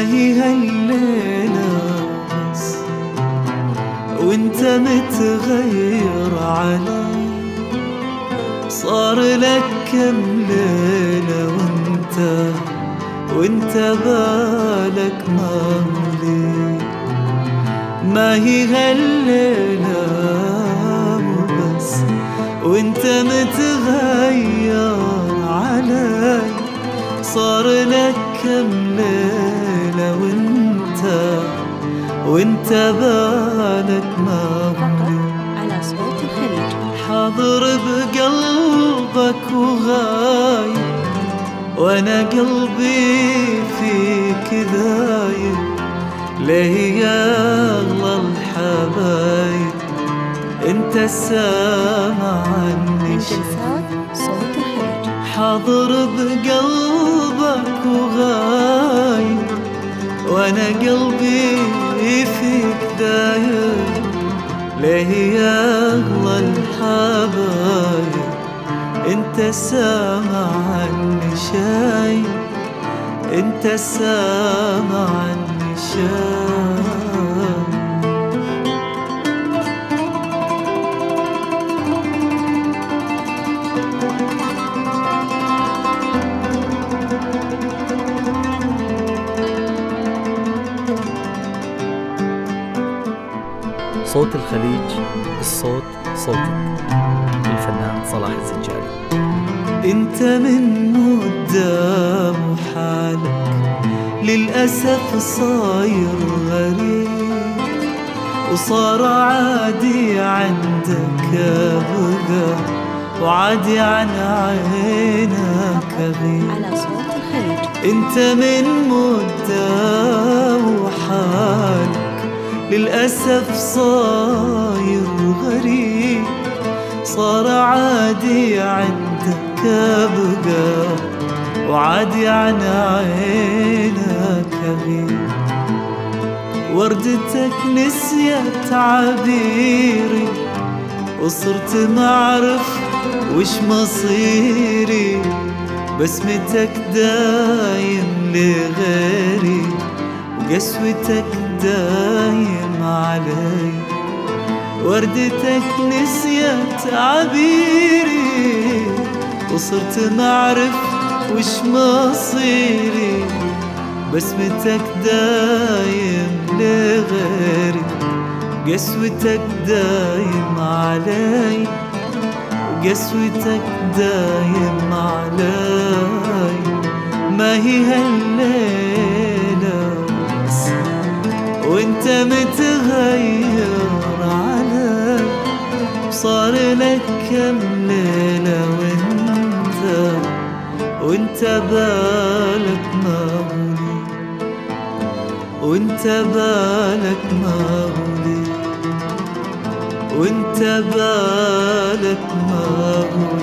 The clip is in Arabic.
هي هالليلة بس وانت متغير علي، صار لك كم ليلة وانت بالك مغلي. ما هي هالليلة وبس وانت متغير علي، صار لك كم ليلة وانت بالك مغلي. على صوت الخليج حاضر بقلبك وغايب، وانا قلبي فيك دايب. ليه يا اغلى الحبايب انت السامع عني انترسات صوت الخليج. حاضر بقلبك وغايب، وانا قلبي فيك دايب. ليه يا اغلى الحبايب انت سامع عني شايب، انت سامع عني شايب. صوت الخليج، الصوت صوتك. الفنان صلاح الزجالي. انت من قدام حالك للأسف صاير غريب، وصار عادي عندك بقى، وعادي عن عينك غيب. على صوت الخليج. انت من قدام حالك للأسف صاير غريب، صار عادي عندك بقى، وعادي عن عينك غيب. وردتك نسيت عبيري، وصرت معرف وش مصيري. بسمتك دايم لغيري، وقسوتك دايم علي. وردتك نسيت عبيري، وصرت معرف وش مصيري. بسمتك دايم لغيري، قسوتك دايم علي، وقسوتك دايم علي. ما هي هالليلة بس وانت متغير علي، صار لك كم ليلة وانت بالك مغلي، وانت بالك مغلي، وانت بالك مغلي.